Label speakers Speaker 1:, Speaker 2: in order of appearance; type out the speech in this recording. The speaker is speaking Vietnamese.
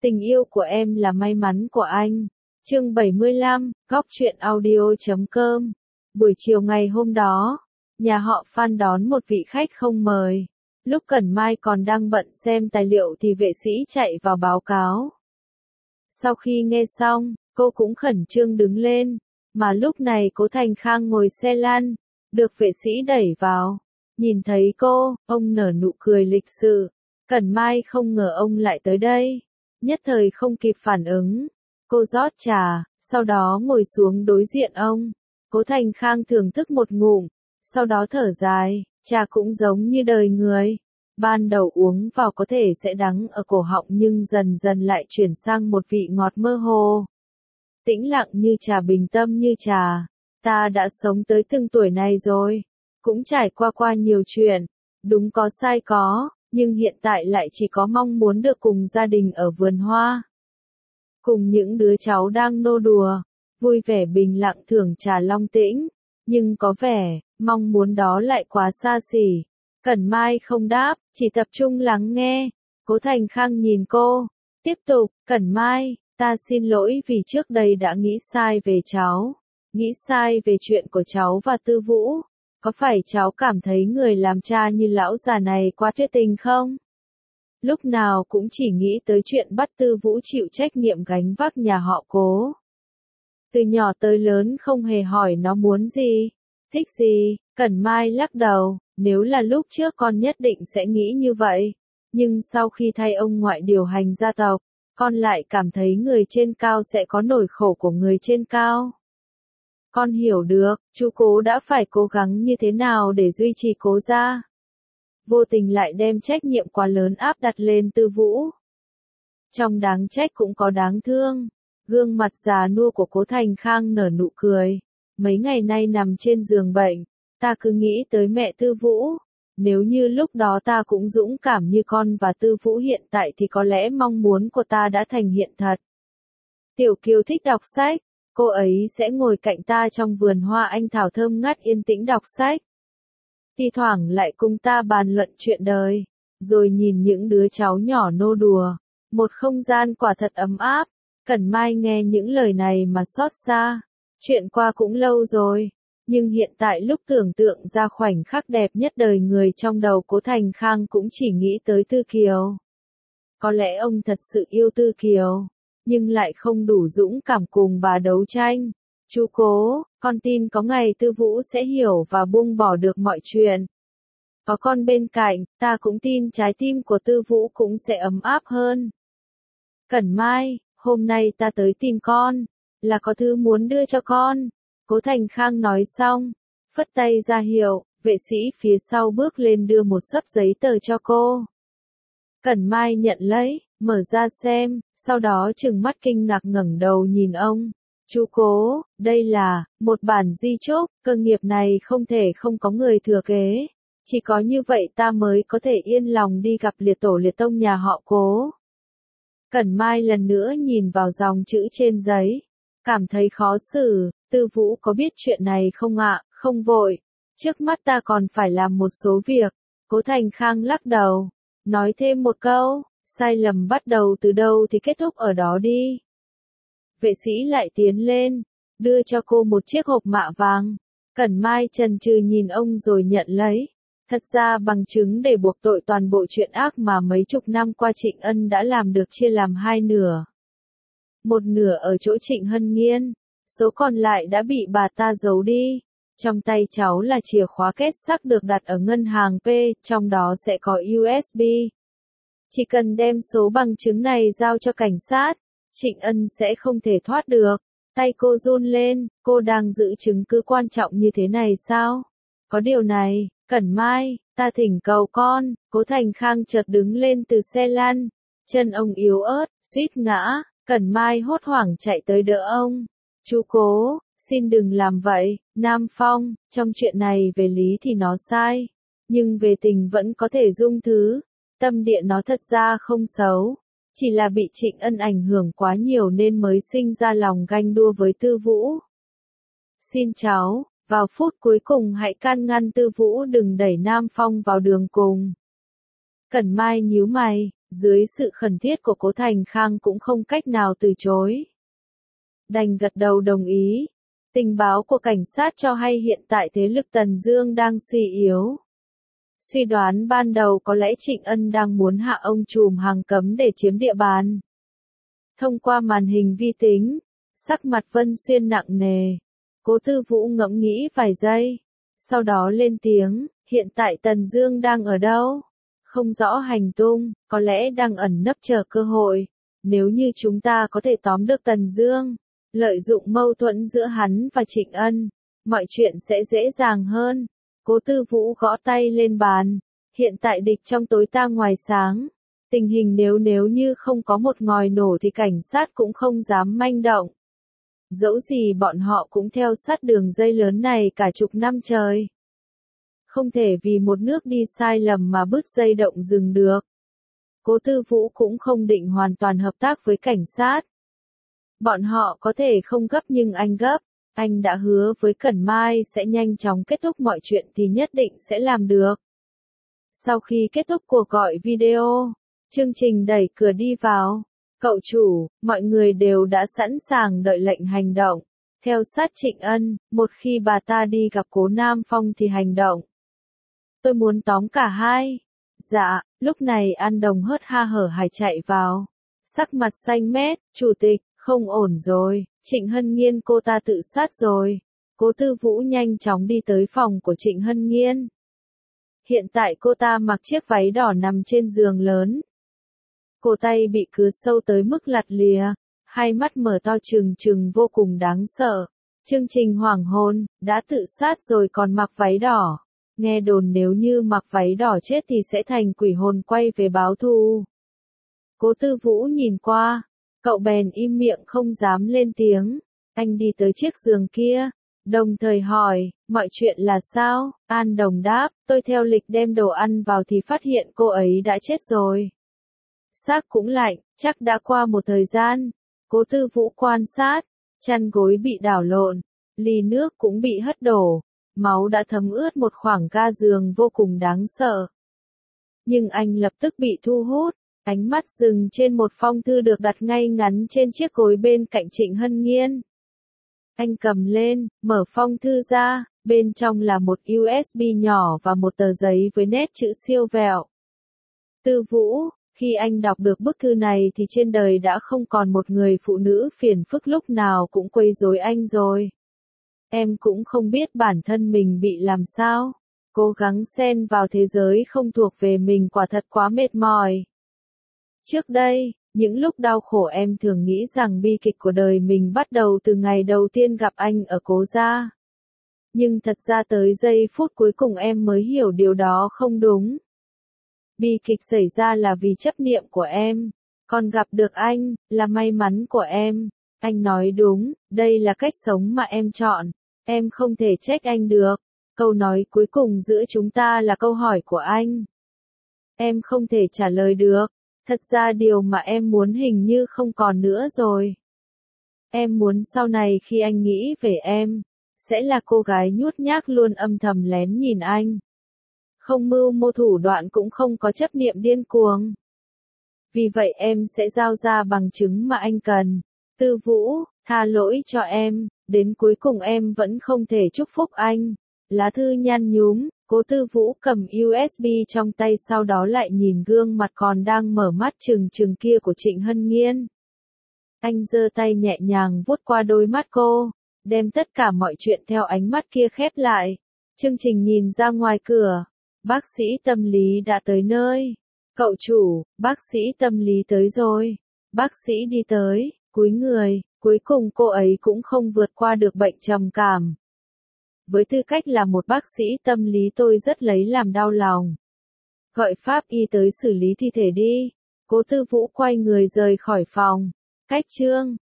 Speaker 1: Tình yêu của em là may mắn của anh. Chương 75, Góc truyện audio.com. Buổi chiều ngày hôm đó, nhà họ Phan đón một vị khách không mời. Lúc Cẩn Mai còn đang bận xem tài liệu thì vệ sĩ chạy vào báo cáo. Sau khi nghe xong, cô cũng khẩn trương đứng lên, mà lúc này Cố Thành Khang ngồi xe lăn, được vệ sĩ đẩy vào. Nhìn thấy cô, ông nở nụ cười lịch sự. Cẩn Mai không ngờ ông lại tới đây. Nhất thời không kịp phản ứng. Cô rót trà, sau đó ngồi xuống đối diện ông. Cố Thành Khang thưởng thức một ngụm, sau đó thở dài, trà cũng giống như đời người. Ban đầu uống vào có thể sẽ đắng ở cổ họng nhưng dần dần lại chuyển sang một vị ngọt mơ hồ. Tĩnh lặng như trà, bình tâm như trà. Ta đã sống tới từng tuổi này rồi, cũng trải qua nhiều chuyện, đúng có sai có, nhưng hiện tại lại chỉ có mong muốn được cùng gia đình ở vườn hoa. Cùng những đứa cháu đang nô đùa, vui vẻ bình lặng thưởng trà long tĩnh, nhưng có vẻ, mong muốn đó lại quá xa xỉ. Cẩn Mai không đáp, chỉ tập trung lắng nghe. Cố Thành Khang nhìn cô, tiếp tục, Cẩn Mai, ta xin lỗi vì trước đây đã nghĩ sai về cháu, nghĩ sai về chuyện của cháu và Tư Vũ. Có phải cháu cảm thấy người làm cha như lão già này quá tuyệt tình không? Lúc nào cũng chỉ nghĩ tới chuyện bắt Tư Vũ chịu trách nhiệm gánh vác nhà họ Cố. Từ nhỏ tới lớn không hề hỏi nó muốn gì, thích gì. Cẩn Mai lắc đầu, nếu là lúc trước con nhất định sẽ nghĩ như vậy. Nhưng sau khi thay ông ngoại điều hành gia tộc, con lại cảm thấy người trên cao sẽ có nỗi khổ của người trên cao. Con hiểu được, chú Cố đã phải cố gắng như thế nào để duy trì Cố gia. Vô tình lại đem trách nhiệm quá lớn áp đặt lên Tư Vũ. Trong đáng trách cũng có đáng thương. Gương mặt già nua của Cố Thành Khang nở nụ cười. Mấy ngày nay nằm trên giường bệnh, ta cứ nghĩ tới mẹ Tư Vũ. Nếu như lúc đó ta cũng dũng cảm như con và Tư Vũ hiện tại thì có lẽ mong muốn của ta đã thành hiện thật. Tiểu Kiều thích đọc sách. Cô ấy sẽ ngồi cạnh ta trong vườn hoa anh thảo thơm ngát yên tĩnh đọc sách. Thi thoảng lại cùng ta bàn luận chuyện đời, rồi nhìn những đứa cháu nhỏ nô đùa. Một không gian quả thật ấm áp. Cẩn Mai nghe những lời này mà xót xa. Chuyện qua cũng lâu rồi, nhưng hiện tại lúc tưởng tượng ra khoảnh khắc đẹp nhất đời người trong đầu Cố Thành Khang cũng chỉ nghĩ tới Tư Kiều. Có lẽ ông thật sự yêu Tư Kiều, nhưng lại không đủ dũng cảm cùng bà đấu tranh. Chú Cố, con tin có ngày Tư Vũ sẽ hiểu và buông bỏ được mọi chuyện. Có con bên cạnh, ta cũng tin trái tim của Tư Vũ cũng sẽ ấm áp hơn. Cẩn Mai, hôm nay ta tới tìm con, là có thứ muốn đưa cho con. Cố Thành Khang nói xong, phất tay ra hiệu, vệ sĩ phía sau bước lên đưa một xấp giấy tờ cho cô. Cẩn Mai nhận lấy, mở ra xem, sau đó trừng mắt kinh ngạc ngẩng đầu nhìn ông. Chú Cố, đây là một bản di chúc, cơ nghiệp này không thể không có người thừa kế. Chỉ có như vậy ta mới có thể yên lòng đi gặp liệt tổ liệt tông nhà họ Cố. Cẩn Mai lần nữa nhìn vào dòng chữ trên giấy, cảm thấy khó xử. Tư Vũ có biết chuyện này không ạ? Không vội, trước mắt ta còn phải làm một số việc. Cố Thành Khang lắc đầu, nói thêm một câu, sai lầm bắt đầu từ đâu thì kết thúc ở đó đi. Vệ sĩ lại tiến lên, đưa cho cô một chiếc hộp mạ vàng. Cẩn Mai chần chừ nhìn ông rồi nhận lấy. Thật ra bằng chứng để buộc tội toàn bộ chuyện ác mà mấy chục năm qua Trịnh Ân đã làm được chia làm hai nửa. Một nửa ở chỗ Trịnh Hân Nghiên, số còn lại đã bị bà ta giấu đi. Trong tay cháu là chìa khóa kết sắt được đặt ở ngân hàng P, trong đó sẽ có USB. Chỉ cần đem số bằng chứng này giao cho cảnh sát, Trịnh Ân sẽ không thể thoát được. Tay cô run lên, cô đang giữ chứng cứ quan trọng như thế này sao? Có điều này, Cẩn Mai, ta thỉnh cầu con. Cố Thành Khang chợt đứng lên từ xe lăn, chân ông yếu ớt, suýt ngã. Cẩn Mai hốt hoảng chạy tới đỡ ông. Chú Cố, xin đừng làm vậy. Nam Phong, trong chuyện này về lý thì nó sai, nhưng về tình vẫn có thể dung thứ. Tâm địa nó thật ra không xấu, chỉ là bị Trịnh Ân ảnh hưởng quá nhiều nên mới sinh ra lòng ganh đua với Tư Vũ. Xin cháu, vào phút cuối cùng hãy can ngăn Tư Vũ đừng đẩy Nam Phong vào đường cùng. Cẩn Mai nhíu mày, Dưới sự khẩn thiết của Cố Thành Khang cũng không cách nào từ chối. Đành gật đầu đồng ý. Tình báo của cảnh sát cho hay hiện tại thế lực Tần Dương đang suy yếu. Suy đoán ban đầu có lẽ Trịnh Ân đang muốn hạ ông trùm hàng cấm để chiếm địa bàn. Thông qua màn hình vi tính, sắc mặt Vân Xuyên nặng nề. Cố Tư Vũ ngẫm nghĩ vài giây, sau đó lên tiếng, hiện tại Tần Dương đang ở đâu? Không rõ hành tung, có lẽ đang ẩn nấp chờ cơ hội. Nếu như chúng ta có thể tóm được Tần Dương, lợi dụng mâu thuẫn giữa hắn và Trịnh Ân, mọi chuyện sẽ dễ dàng hơn. Cố Tư Vũ gõ tay lên bàn, hiện tại địch trong tối ta ngoài sáng. Tình hình nếu như không có một ngòi nổ thì cảnh sát cũng không dám manh động. Dẫu gì bọn họ cũng theo sát đường dây lớn này cả chục năm trời. Không thể vì một nước đi sai lầm mà bứt dây động rừng được. Cố Tư Vũ cũng không định hoàn toàn hợp tác với cảnh sát. Bọn họ có thể không gấp nhưng anh gấp. Anh đã hứa với Cẩn Mai sẽ nhanh chóng kết thúc mọi chuyện thì nhất định sẽ làm được. Sau khi kết thúc cuộc gọi video, chương trình đẩy cửa đi vào. Cậu chủ, mọi người đều đã sẵn sàng đợi lệnh hành động. Theo sát Trịnh Ân, một khi bà ta đi gặp Cố Nam Phong thì hành động. Tôi muốn tóm cả hai. Dạ, lúc này An Đồng hớt ha hở hải chạy vào. Sắc mặt xanh mét, chủ tịch, không ổn rồi, Trịnh Hân Nghiên cô ta tự sát rồi. Cố Tư Vũ nhanh chóng đi tới phòng của Trịnh Hân Nghiên. Hiện tại cô ta mặc chiếc váy đỏ nằm trên giường lớn. Cổ tay bị cứa sâu tới mức lặt lìa, hai mắt mở to trừng trừng vô cùng đáng sợ. Chương trình hoảng hồn, đã tự sát rồi còn mặc váy đỏ. Nghe đồn nếu như mặc váy đỏ chết thì sẽ thành quỷ hồn quay về báo thù. Cố Tư Vũ nhìn qua, cậu bèn im miệng không dám lên tiếng. Anh đi tới chiếc giường kia, đồng thời hỏi, mọi chuyện là sao? An Đồng đáp, tôi theo lịch đem đồ ăn vào thì phát hiện cô ấy đã chết rồi. Xác cũng lạnh, chắc đã qua một thời gian. Cố Tư Vũ quan sát, chăn gối bị đảo lộn, ly nước cũng bị hất đổ, máu đã thấm ướt một khoảng ga giường vô cùng đáng sợ. Nhưng anh lập tức bị thu hút, ánh mắt dừng trên một phong thư được đặt ngay ngắn trên chiếc gối bên cạnh Trịnh Hân Nghiên. Anh cầm lên, mở phong thư ra, bên trong là một USB nhỏ và một tờ giấy với nét chữ siêu vẹo. Tư Vũ, khi anh đọc được bức thư này thì trên đời đã không còn một người phụ nữ phiền phức lúc nào cũng quấy rối anh rồi. Em cũng không biết bản thân mình bị làm sao. Cố gắng xen vào thế giới không thuộc về mình quả thật quá mệt mỏi. Trước đây, những lúc đau khổ em thường nghĩ rằng bi kịch của đời mình bắt đầu từ ngày đầu tiên gặp anh ở Cố gia. Nhưng thật ra tới giây phút cuối cùng em mới hiểu điều đó không đúng. Bi kịch xảy ra là vì chấp niệm của em, còn gặp được anh, là may mắn của em. Anh nói đúng, đây là cách sống mà em chọn, em không thể trách anh được. Câu nói cuối cùng giữa chúng ta là câu hỏi của anh. Em không thể trả lời được, thật ra điều mà em muốn hình như không còn nữa rồi. Em muốn sau này khi anh nghĩ về em, sẽ là cô gái nhút nhát luôn âm thầm lén nhìn anh. Không mưu mô thủ đoạn cũng không có chấp niệm điên cuồng. Vì vậy em sẽ giao ra bằng chứng mà anh cần. Tư Vũ, tha lỗi cho em, đến cuối cùng em vẫn không thể chúc phúc anh. Lá thư nhăn nhúm, Cố Tư Vũ cầm USB trong tay sau đó lại nhìn gương mặt còn đang mở mắt trừng trừng kia của Trịnh Hân Nghiên. Anh giơ tay nhẹ nhàng vuốt qua đôi mắt cô, đem tất cả mọi chuyện theo ánh mắt kia khép lại. Chương trình nhìn ra ngoài cửa. Bác sĩ tâm lý đã tới nơi. Cậu chủ, bác sĩ tâm lý tới rồi. Bác sĩ đi tới, cúi người, cuối cùng cô ấy cũng không vượt qua được bệnh trầm cảm. Với tư cách là một bác sĩ tâm lý tôi rất lấy làm đau lòng. Gọi pháp y tới xử lý thi thể đi. Cố Tư Vũ quay người rời khỏi phòng. Cách chương